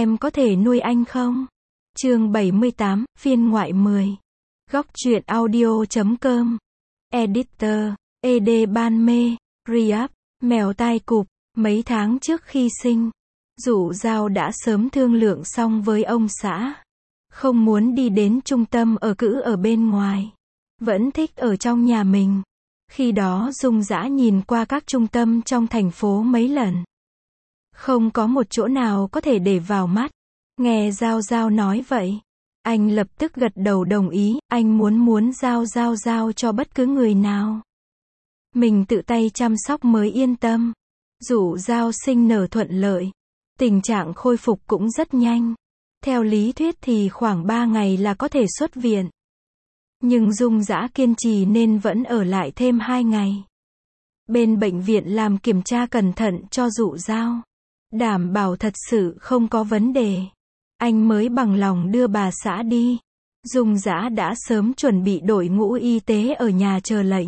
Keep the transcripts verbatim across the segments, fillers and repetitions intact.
em có thể nuôi anh không? Chương bảy mươi tám, phiên ngoại mười. Góc truyện audio chấm com. Editor, e đê Ban Mê, Riyadh, mèo tai cụp. Mấy tháng trước khi sinh, Dụ Dao đã sớm thương lượng xong với ông xã. Không muốn đi đến trung tâm ở cữ ở bên ngoài. Vẫn thích ở trong nhà mình. Khi đó Dung Dã nhìn qua các trung tâm trong thành phố mấy lần. Không có một chỗ nào có thể để vào mắt. Nghe Giao Giao nói vậy, anh lập tức gật đầu đồng ý, anh muốn muốn Giao Giao giao cho bất cứ người nào. Mình tự tay chăm sóc mới yên tâm. Dụ Dao sinh nở thuận lợi. Tình trạng khôi phục cũng rất nhanh. Theo lý thuyết thì khoảng ba ngày là có thể xuất viện. Nhưng Dung Dã kiên trì nên vẫn ở lại thêm hai ngày. Bên bệnh viện làm kiểm tra cẩn thận cho Dụ Dao. Đảm bảo thật sự không có vấn đề. Anh mới bằng lòng đưa bà xã đi. Dung Dã đã sớm chuẩn bị đội ngũ y tế ở nhà chờ lệnh.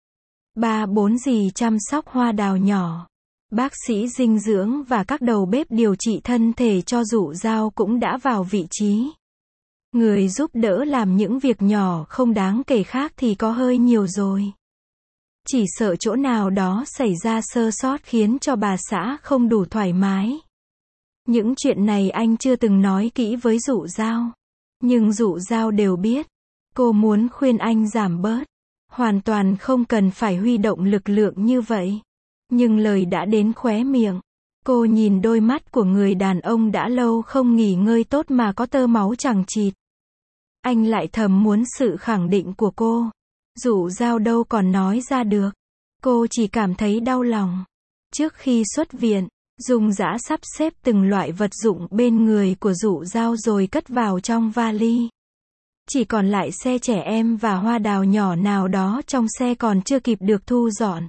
Ba bốn dì chăm sóc Hoa Đào nhỏ. Bác sĩ dinh dưỡng và các đầu bếp điều trị thân thể cho Dụ Dao cũng đã vào vị trí. Người giúp đỡ làm những việc nhỏ không đáng kể khác thì có hơi nhiều rồi. Chỉ sợ chỗ nào đó xảy ra sơ sót khiến cho bà xã không đủ thoải mái. Những chuyện này anh chưa từng nói kỹ với Dụ Dao. Nhưng Dụ Dao đều biết. Cô muốn khuyên anh giảm bớt. Hoàn toàn không cần phải huy động lực lượng như vậy. Nhưng lời đã đến khóe miệng. Cô nhìn đôi mắt của người đàn ông đã lâu không nghỉ ngơi tốt mà có tơ máu chằng chịt. Anh lại thầm muốn sự khẳng định của cô. Dụ Dao đâu còn nói ra được. Cô chỉ cảm thấy đau lòng. Trước khi xuất viện, Dung Dã sắp xếp từng loại vật dụng bên người của Dụ Dao rồi cất vào trong vali. Chỉ còn lại xe trẻ em và Hoa Đào nhỏ nào đó trong xe còn chưa kịp được thu dọn.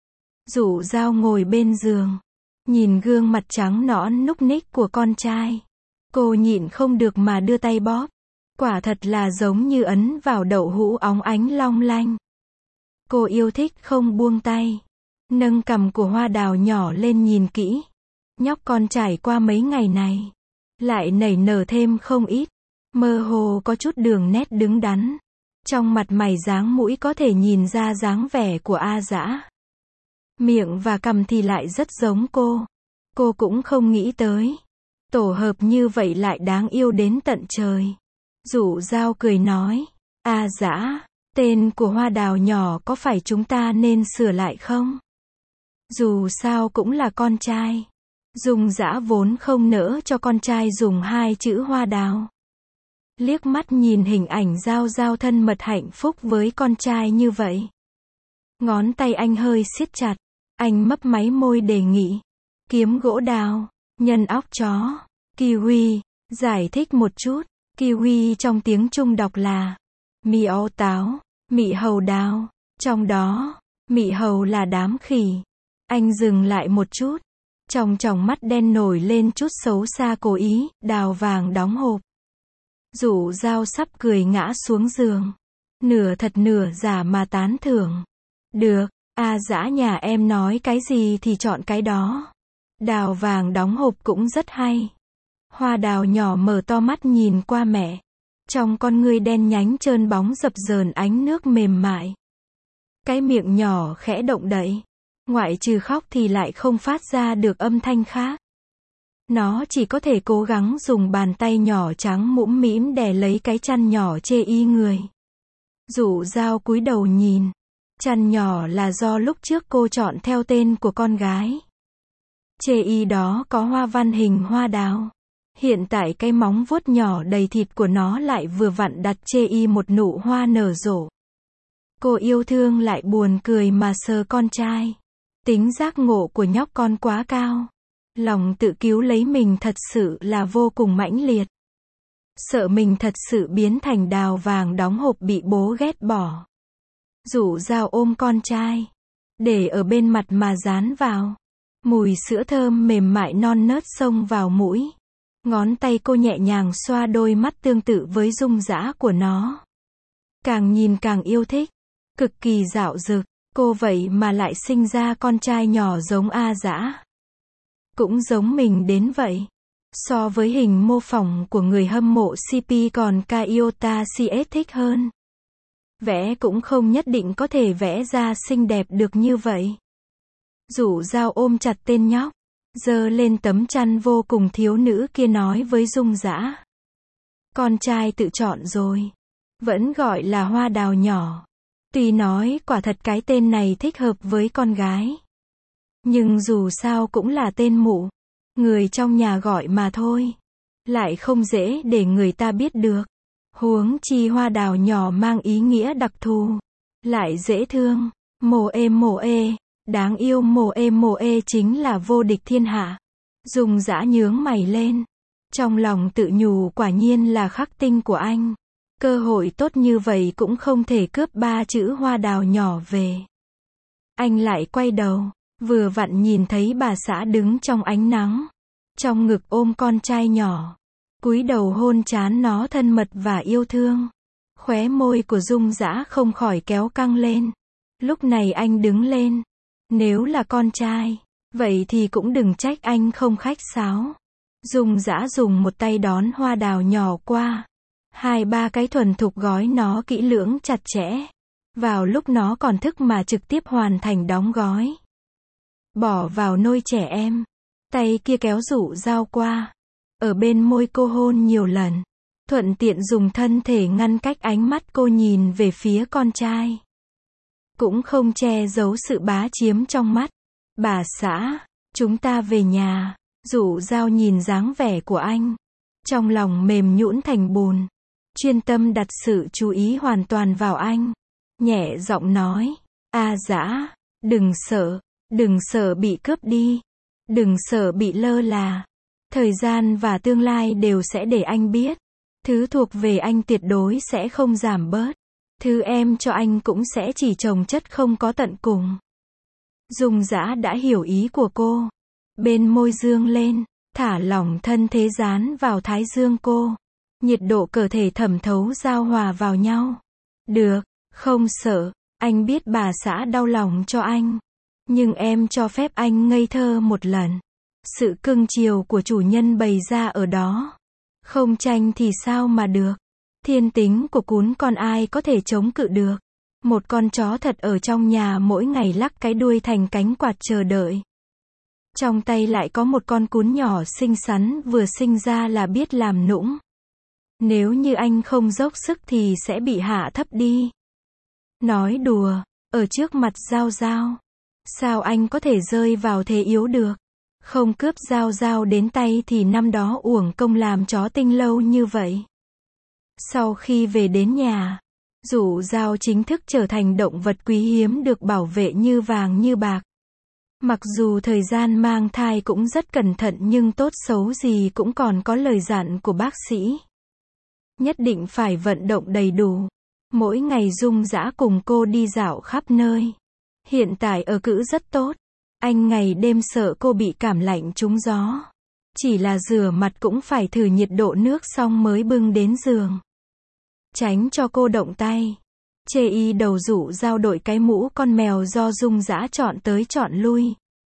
Dụ Dao ngồi bên giường, nhìn gương mặt trắng nõn núc ních của con trai. Cô nhịn không được mà đưa tay bóp. Quả thật là giống như ấn vào đậu hũ óng ánh long lanh. Cô yêu thích không buông tay. Nâng cằm của Hoa Đào nhỏ lên nhìn kỹ. Nhóc con trải qua mấy ngày này. Lại nảy nở thêm không ít. Mơ hồ có chút đường nét đứng đắn. Trong mặt mày dáng mũi có thể nhìn ra dáng vẻ của A Dã. Miệng và cằm thì lại rất giống cô. Cô cũng không nghĩ tới. Tổ hợp như vậy lại đáng yêu đến tận trời. Dụ Dao cười nói. A Dã, tên của Hoa Đào nhỏ có phải chúng ta nên sửa lại không? Dù sao cũng là con trai. Dung Dã vốn không nỡ cho con trai dùng hai chữ Hoa Đào. Liếc mắt nhìn hình ảnh Giao Giao thân mật hạnh phúc với con trai như vậy. Ngón tay anh hơi siết chặt. Anh mấp máy môi đề nghị. Kiếm gỗ đào, nhân óc chó, kiwi. Giải thích một chút. Kiwi trong tiếng Trung đọc là mì ấu táo, mị hầu đào. Trong đó, mị hầu là đám khỉ. Anh dừng lại một chút. Trong tròng mắt đen nổi lên chút xấu xa cố ý. Đào vàng đóng hộp. Dụ Dao sắp cười ngã xuống giường. Nửa thật nửa giả mà tán thưởng. Được, A Dã nhà em nói cái gì thì chọn cái đó. Đào vàng đóng hộp cũng rất hay. Hoa Đào nhỏ mở to mắt nhìn qua mẹ. Trong con ngươi đen nhánh trơn bóng dập dờn ánh nước mềm mại. Cái miệng nhỏ khẽ động đậy. Ngoại trừ khóc thì lại không phát ra được âm thanh khác. Nó chỉ có thể cố gắng dùng bàn tay nhỏ trắng mũm mĩm đè lấy cái chăn nhỏ chê y người. Dụ Dao cúi đầu nhìn. Chăn nhỏ là do lúc trước cô chọn theo tên của con gái. Chê y đó có hoa văn hình hoa đào. Hiện tại cái móng vuốt nhỏ đầy thịt của nó lại vừa vặn đặt chê y một nụ hoa nở rộ. Cô yêu thương lại buồn cười mà sờ con trai. Tính giác ngộ của nhóc con quá cao. Lòng tự cứu lấy mình thật sự là vô cùng mãnh liệt. Sợ mình thật sự biến thành đào vàng đóng hộp bị bố ghét bỏ. Dụ Dao ôm con trai. Để ở bên mặt mà dán vào. Mùi sữa thơm mềm mại non nớt xông vào mũi. Ngón tay cô nhẹ nhàng xoa đôi mắt tương tự với Dung Dã của nó. Càng nhìn càng yêu thích. Cực kỳ dạo dực. Cô vậy mà lại sinh ra con trai nhỏ giống A Dã. Cũng giống mình đến vậy. So với hình mô phỏng của người hâm mộ xê pê còn Kyota xê ét thích hơn. Vẽ cũng không nhất định có thể vẽ ra xinh đẹp được như vậy. Dụ Dao ôm chặt tên nhóc, giơ lên tấm chăn vô cùng thiếu nữ kia nói với Dung Dã. Con trai tự chọn rồi. Vẫn gọi là Hoa Đào nhỏ. Tuy nói quả thật cái tên này thích hợp với con gái. Nhưng dù sao cũng là tên mụ. Người trong nhà gọi mà thôi. Lại không dễ để người ta biết được. Huống chi Hoa Đào nhỏ mang ý nghĩa đặc thù. Lại dễ thương. Mồ ê mồ ê. Đáng yêu mồ ê mồ ê chính là vô địch thiên hạ. Dung Dã nhướng mày lên. Trong lòng tự nhủ quả nhiên là khắc tinh của anh. Cơ hội tốt như vậy cũng không thể cướp ba chữ Hoa Đào nhỏ về. Anh lại quay đầu. Vừa vặn nhìn thấy bà xã đứng trong ánh nắng. Trong ngực ôm con trai nhỏ. Cúi đầu hôn trán nó thân mật và yêu thương. Khóe môi của Dung Dã không khỏi kéo căng lên. Lúc này anh đứng lên. Nếu là con trai, vậy thì cũng đừng trách anh không khách sáo. Dung Dã dùng một tay đón Hoa Đào nhỏ qua. Hai ba cái thuần thục gói nó kỹ lưỡng chặt chẽ. Vào lúc nó còn thức mà trực tiếp hoàn thành đóng gói. Bỏ vào nôi trẻ em. Tay kia kéo Dụ Dao qua. Ở bên môi cô hôn nhiều lần. Thuận tiện dùng thân thể ngăn cách ánh mắt cô nhìn về phía con trai. Cũng không che giấu sự bá chiếm trong mắt. Bà xã, chúng ta về nhà. Dụ Dao nhìn dáng vẻ của anh. Trong lòng mềm nhũn thành bùn. Chuyên tâm đặt sự chú ý hoàn toàn vào anh. Nhẹ giọng nói. A Dã, đừng sợ. Đừng sợ bị cướp đi. Đừng sợ bị lơ là. Thời gian và tương lai đều sẽ để anh biết. Thứ thuộc về anh tuyệt đối sẽ không giảm bớt. Thứ em cho anh cũng sẽ chỉ chồng chất không có tận cùng. Dung Dã đã hiểu ý của cô. Bên môi dương lên, thả lỏng thân thế dán vào thái dương cô. Nhiệt độ cơ thể thẩm thấu giao hòa vào nhau. Được, không sợ, anh biết bà xã đau lòng cho anh. Nhưng em cho phép anh ngây thơ một lần. Sự cưng chiều của chủ nhân bày ra ở đó. Không tranh thì sao mà được. Thiên tính của cún con ai có thể chống cự được. Một con chó thật ở trong nhà mỗi ngày lắc cái đuôi thành cánh quạt chờ đợi. Trong tay lại có một con cún nhỏ xinh xắn vừa sinh ra là biết làm nũng. Nếu như anh không dốc sức thì sẽ bị hạ thấp đi. Nói đùa, ở trước mặt Dao Dao. Sao anh có thể rơi vào thế yếu được? Không cướp Dao Dao đến tay thì năm đó uổng công làm chó tinh lâu như vậy. Sau khi về đến nhà, Dụ Dao chính thức trở thành động vật quý hiếm được bảo vệ như vàng như bạc. Mặc dù thời gian mang thai cũng rất cẩn thận nhưng tốt xấu gì cũng còn có lời dặn của bác sĩ. Nhất định phải vận động đầy đủ. Mỗi ngày Dung Dã cùng cô đi dạo khắp nơi. Hiện tại ở cữ rất tốt. Anh ngày đêm sợ cô bị cảm lạnh trúng gió. Chỉ là rửa mặt cũng phải thử nhiệt độ nước xong mới bưng đến giường. Tránh cho cô động tay. Chê y đầu Dụ Dao đội cái mũ con mèo do Dung Dã chọn tới chọn lui.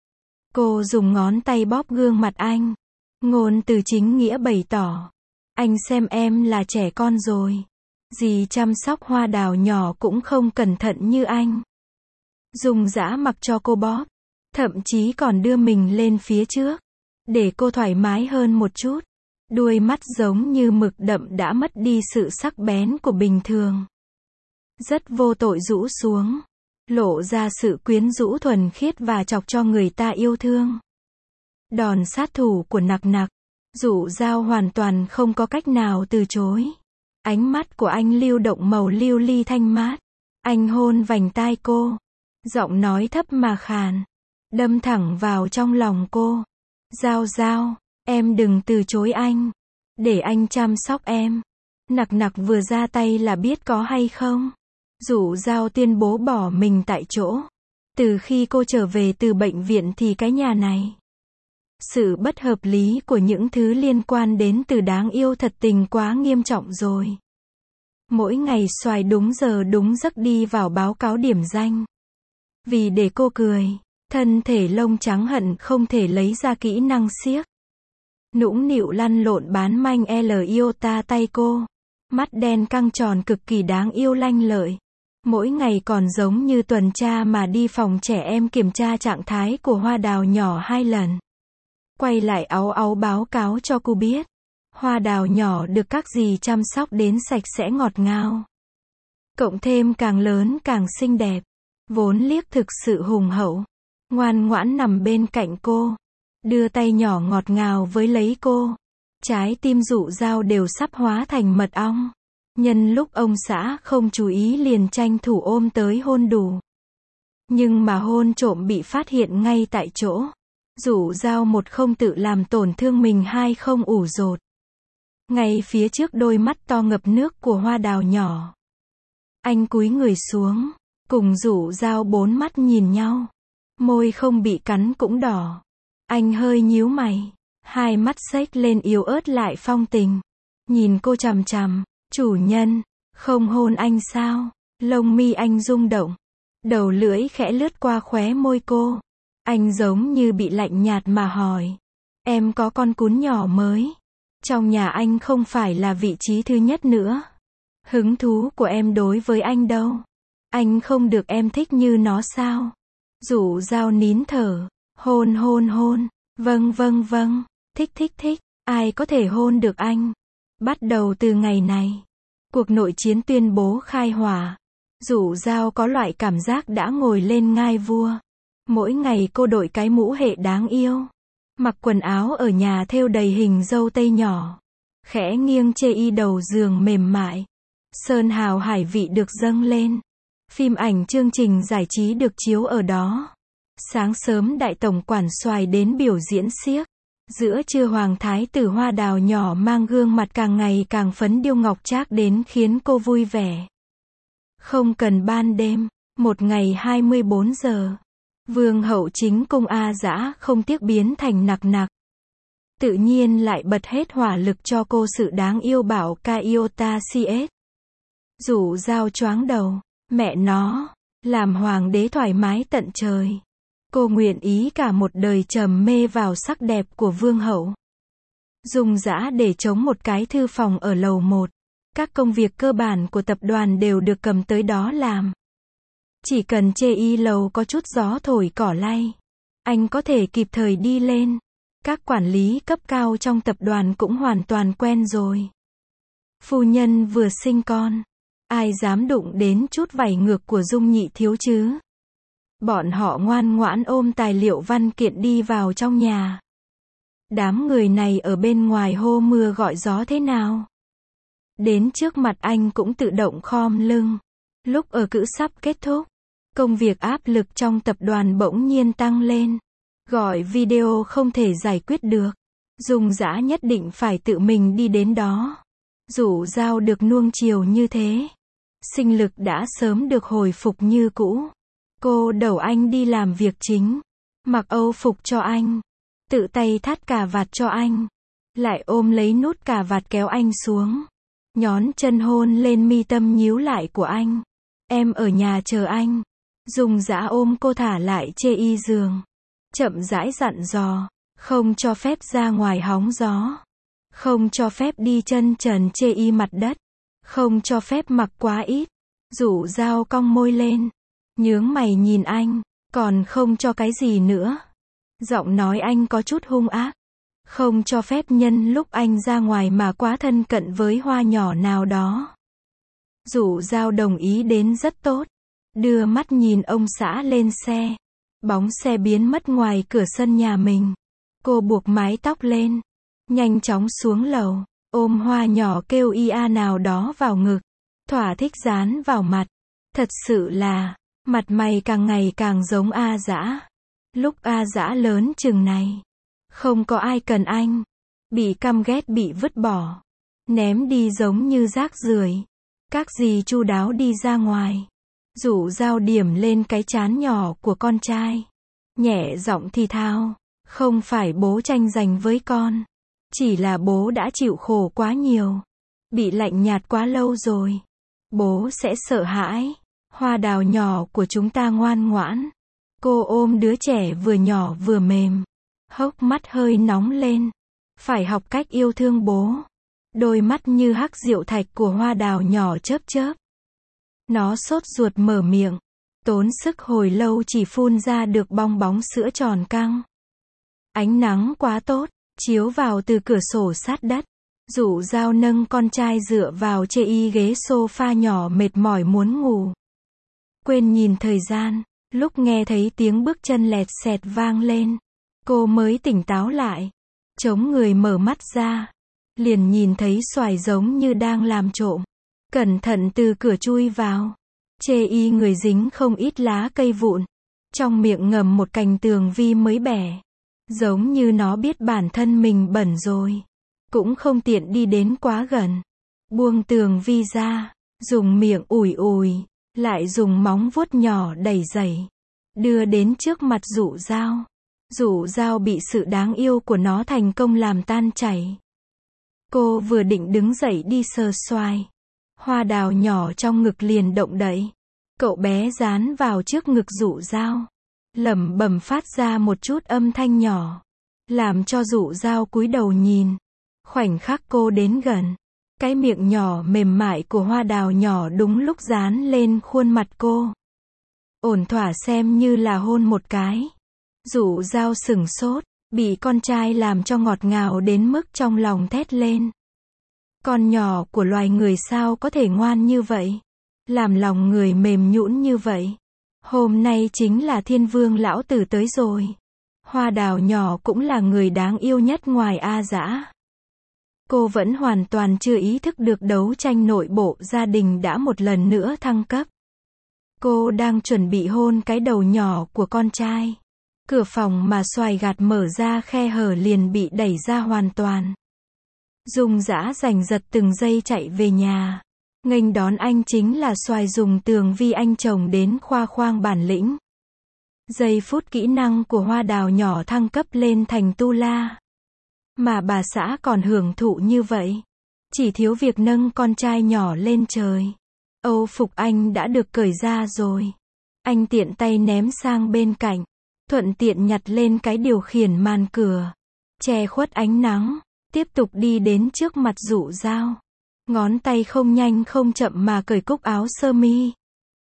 Cô dùng ngón tay bóp gương mặt anh. Ngôn từ chính nghĩa bày tỏ. Anh xem em là trẻ con rồi. Dì chăm sóc Hoa Đào nhỏ cũng không cẩn thận như anh. Dung Dã mặc cho cô bóp. Thậm chí còn đưa mình lên phía trước. Để cô thoải mái hơn một chút. Đuôi mắt giống như mực đậm đã mất đi sự sắc bén của bình thường. Rất vô tội rũ xuống. Lộ ra sự quyến rũ thuần khiết và chọc cho người ta yêu thương. Đòn sát thủ của Nặc Nặc. Dụ Dao hoàn toàn không có cách nào từ chối. Ánh mắt của anh lưu động màu lưu ly thanh mát. Anh hôn vành tai cô. Giọng nói thấp mà khàn. Đâm thẳng vào trong lòng cô. Dao Dao, em đừng từ chối anh. Để anh chăm sóc em. Nặc Nặc vừa ra tay là biết có hay không. Dụ Dao tuyên bố bỏ mình tại chỗ. Từ khi cô trở về từ bệnh viện thì cái nhà này. Sự bất hợp lý của những thứ liên quan đến từ đáng yêu thật tình quá nghiêm trọng rồi. Mỗi ngày xoài đúng giờ đúng giấc đi vào báo cáo điểm danh. Vì để cô cười, thân thể lông trắng hận không thể lấy ra kỹ năng siếc. nũng nịu lăn lộn bán manh L iota tay cô. Mắt đen căng tròn cực kỳ đáng yêu lanh lợi. Mỗi ngày còn giống như tuần tra mà đi phòng trẻ em kiểm tra trạng thái của hoa đào nhỏ hai lần. Quay lại áu áu báo cáo cho cô biết. Hoa đào nhỏ được các dì chăm sóc đến sạch sẽ ngọt ngào. Cộng thêm càng lớn càng xinh đẹp. Vốn liếc thực sự hùng hậu. Ngoan ngoãn nằm bên cạnh cô. Đưa tay nhỏ ngọt ngào với lấy cô. Trái tim Dụ Dao đều sắp hóa thành mật ong. Nhân lúc ông xã không chú ý liền tranh thủ ôm tới hôn đủ. Nhưng mà hôn trộm bị phát hiện ngay tại chỗ. Dụ Dao một không tự làm tổn thương mình, hai không ủ dột. Ngay phía trước đôi mắt to ngập nước của hoa đào nhỏ. Anh cúi người xuống, cùng Dụ Dao bốn mắt nhìn nhau. Môi không bị cắn cũng đỏ. Anh hơi nhíu mày, hai mắt xếch lên yếu ớt lại phong tình. Nhìn cô chằm chằm, chủ nhân, không hôn anh sao? Lông mi anh rung động, đầu lưỡi khẽ lướt qua khóe môi cô. Anh giống như bị lạnh nhạt mà hỏi, em có con cún nhỏ mới. Trong nhà anh không phải là vị trí thứ nhất nữa. Hứng thú của em đối với anh đâu. Anh không được em thích như nó sao? Dụ Dao nín thở, hôn hôn hôn, vâng vâng vâng, thích thích thích, ai có thể hôn được anh? Bắt đầu từ ngày này, cuộc nội chiến tuyên bố khai hỏa. Dụ Dao có loại cảm giác đã ngồi lên ngai vua. Mỗi ngày cô đội cái mũ hệ đáng yêu. Mặc quần áo ở nhà thêu đầy hình dâu tây nhỏ. Khẽ nghiêng chê y đầu giường mềm mại. Sơn hào hải vị được dâng lên. Phim ảnh chương trình giải trí được chiếu ở đó. Sáng sớm đại tổng quản xoài đến biểu diễn xiếc. Giữa trưa hoàng thái tử hoa đào nhỏ mang gương mặt càng ngày càng phấn điêu ngọc trác đến khiến cô vui vẻ. Không cần ban đêm, một ngày hai mươi bốn giờ. Vương hậu chính cung A Dã không tiếc biến thành nặc nặc. Tự nhiên lại bật hết hỏa lực cho cô sự đáng yêu bảo ca iota xê ét. Dụ Dao choáng đầu, mẹ nó, làm hoàng đế thoải mái tận trời. Cô nguyện ý cả một đời trầm mê vào sắc đẹp của vương hậu. Dùng dã để chống một cái thư phòng ở lầu một. Các công việc cơ bản của tập đoàn đều được cầm tới đó làm. Chỉ cần chê y lầu có chút gió thổi cỏ lay, anh có thể kịp thời đi lên. Các quản lý cấp cao trong tập đoàn cũng hoàn toàn quen rồi. Phu nhân vừa sinh con, ai dám đụng đến chút vảy ngược của Dung nhị thiếu chứ? Bọn họ ngoan ngoãn ôm tài liệu văn kiện đi vào trong nhà. Đám người này ở bên ngoài hô mưa gọi gió thế nào? Đến trước mặt anh cũng tự động khom lưng. Lúc ở cữ sắp kết thúc, công việc áp lực trong tập đoàn bỗng nhiên tăng lên. Gọi video không thể giải quyết được. Dung dã nhất định phải tự mình đi đến đó. Dụ Dao được nuông chiều như thế. Sinh lực đã sớm được hồi phục như cũ. Cô đầu anh đi làm việc chính. Mặc âu phục cho anh. Tự tay thắt cà vạt cho anh. Lại ôm lấy nút cà vạt kéo anh xuống. Nhón chân hôn lên mi tâm nhíu lại của anh. Em ở nhà chờ anh. Dung dã ôm cô thả lại chê y giường. Chậm rãi dặn dò. Không cho phép ra ngoài hóng gió. Không cho phép đi chân trần chê y mặt đất. Không cho phép mặc quá ít. Dụ Dao cong môi lên. Nhướng mày nhìn anh. Còn không cho cái gì nữa? Giọng nói anh có chút hung ác. Không cho phép nhân lúc anh ra ngoài mà quá thân cận với hoa nhỏ nào đó. Dụ Dao đồng ý đến rất tốt. Đưa mắt nhìn ông xã lên xe. Bóng xe biến mất ngoài cửa sân nhà mình. Cô buộc mái tóc lên. Nhanh chóng xuống lầu. Ôm hoa nhỏ kêu ia nào đó vào ngực. Thỏa thích dán vào mặt. Thật sự là, mặt mày càng ngày càng giống A Dã. Lúc A Dã lớn chừng này, không có ai cần anh. Bị căm ghét bị vứt bỏ. Ném đi giống như rác rưởi. Các dì chu đáo đi ra ngoài. Dụ Dao điểm lên cái trán nhỏ của con trai. Nhẹ giọng thì thào. Không phải bố tranh giành với con. Chỉ là bố đã chịu khổ quá nhiều. Bị lạnh nhạt quá lâu rồi. Bố sẽ sợ hãi. Hoa đào nhỏ của chúng ta ngoan ngoãn. Cô ôm đứa trẻ vừa nhỏ vừa mềm. Hốc mắt hơi nóng lên. Phải học cách yêu thương bố. Đôi mắt như hắc diệu thạch của hoa đào nhỏ chớp chớp. Nó sốt ruột mở miệng. Tốn sức hồi lâu chỉ phun ra được bong bóng sữa tròn căng. Ánh nắng quá tốt, chiếu vào từ cửa sổ sát đất. Dụ Dao nâng con trai dựa vào chê y ghế sofa nhỏ mệt mỏi muốn ngủ. Quên nhìn thời gian, lúc nghe thấy tiếng bước chân lẹt xẹt vang lên. Cô mới tỉnh táo lại. Chống người mở mắt ra. Liền nhìn thấy xoài giống như đang làm trộm. Cẩn thận từ cửa chui vào. Chê y người dính không ít lá cây vụn. Trong miệng ngầm một cành tường vi mới bẻ. Giống như nó biết bản thân mình bẩn rồi. Cũng không tiện đi đến quá gần. Buông tường vi ra. Dùng miệng ủi ủi. Lại dùng móng vuốt nhỏ đẩy dẩy. Đưa đến trước mặt Dụ Dao. Dụ Dao bị sự đáng yêu của nó thành công làm tan chảy. Cô vừa định đứng dậy đi sờ xoài. Hoa đào nhỏ trong ngực liền động đậy. Cậu bé dán vào trước ngực Dụ Dao. Lẩm bẩm phát ra một chút âm thanh nhỏ. Làm cho Dụ Dao cúi đầu nhìn. Khoảnh khắc cô đến gần. Cái miệng nhỏ mềm mại của hoa đào nhỏ đúng lúc dán lên khuôn mặt cô. Ổn thỏa xem như là hôn một cái. Dụ Dao sửng sốt. Bị con trai làm cho ngọt ngào đến mức trong lòng thét lên. Con nhỏ của loài người sao có thể ngoan như vậy? Làm lòng người mềm nhũn như vậy. Hôm nay chính là Thiên Vương lão tử tới rồi. Hoa đào nhỏ cũng là người đáng yêu nhất ngoài A Dã. Cô vẫn hoàn toàn chưa ý thức được đấu tranh nội bộ gia đình đã một lần nữa thăng cấp. Cô đang chuẩn bị hôn cái đầu nhỏ của con trai. Cửa phòng mà xoài gạt mở ra khe hở liền bị đẩy ra hoàn toàn. Dung Dã giành giật từng giây chạy về nhà. Nghênh đón anh chính là xoài dùng tường vi anh chồng đến khoa khoang bản lĩnh. Giây phút kỹ năng của hoa đào nhỏ thăng cấp lên thành tu la. Mà bà xã còn hưởng thụ như vậy. Chỉ thiếu việc nâng con trai nhỏ lên trời. Âu phục anh đã được cởi ra rồi. Anh tiện tay ném sang bên cạnh. Thuận tiện nhặt lên cái điều khiển màn cửa. Che khuất ánh nắng. Tiếp tục đi đến trước mặt Dụ Dao. Ngón tay không nhanh không chậm mà cởi cúc áo sơ mi.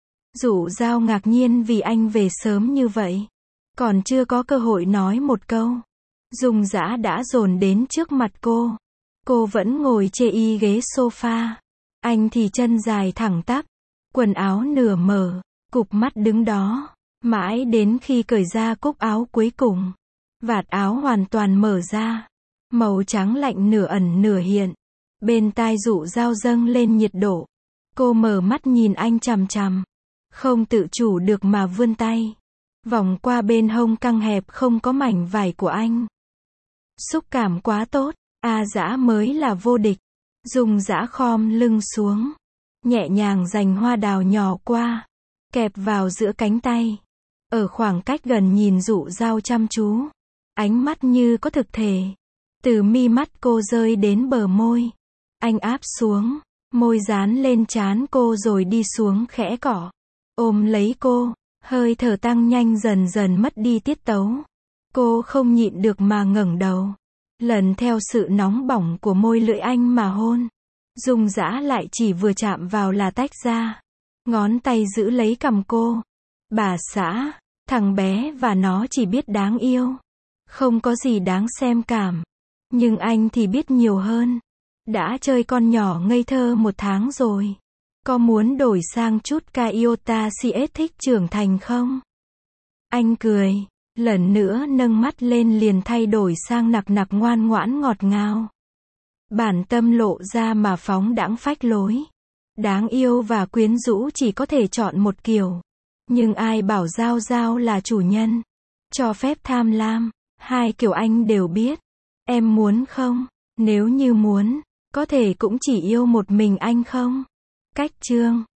Dụ Dao ngạc nhiên vì anh về sớm như vậy. Còn chưa có cơ hội nói một câu. Dung Dã đã dồn đến trước mặt cô. Cô vẫn ngồi chê y ghế sofa. Anh thì chân dài thẳng tắp. Quần áo nửa mở. Cụp mắt đứng đó. Mãi đến khi cởi ra cúc áo cuối cùng. Vạt áo hoàn toàn mở ra. Màu trắng lạnh nửa ẩn nửa hiện. Bên tai Dụ Dao dâng lên nhiệt độ. Cô mở mắt nhìn anh chằm chằm. Không tự chủ được mà vươn tay. Vòng qua bên hông căng hẹp không có mảnh vải của anh. Xúc cảm quá tốt. A Dã mới là vô địch. Dung Dã khom lưng xuống. Nhẹ nhàng giành hoa đào nhỏ qua. Kẹp vào giữa cánh tay. Ở khoảng cách gần nhìn Dụ Dao chăm chú. Ánh mắt như có thực thể. Từ mi mắt cô rơi đến bờ môi. Anh áp xuống. Môi dán lên trán cô rồi đi xuống khẽ cọ. Ôm lấy cô. Hơi thở tăng nhanh dần dần mất đi tiết tấu. Cô không nhịn được mà ngẩng đầu. Lần theo sự nóng bỏng của môi lưỡi anh mà hôn. Dung Dã lại chỉ vừa chạm vào là tách ra. Ngón tay giữ lấy cằm cô. Bà xã, thằng bé và nó chỉ biết đáng yêu. Không có gì đáng xem cảm. Nhưng anh thì biết nhiều hơn. Đã chơi con nhỏ ngây thơ một tháng rồi. Có muốn đổi sang chút Iota xê ét thích trưởng thành không? Anh cười. Lần nữa nâng mắt lên liền thay đổi sang nặc nặc ngoan ngoãn ngọt ngào. Bản tâm lộ ra mà phóng đãng phách lối. Đáng yêu và quyến rũ chỉ có thể chọn một kiểu. Nhưng ai bảo Dao Dao là chủ nhân. Cho phép tham lam. Hai kiểu anh đều biết. Em muốn không? Nếu như muốn, có thể cũng chỉ yêu một mình anh không? Cách chương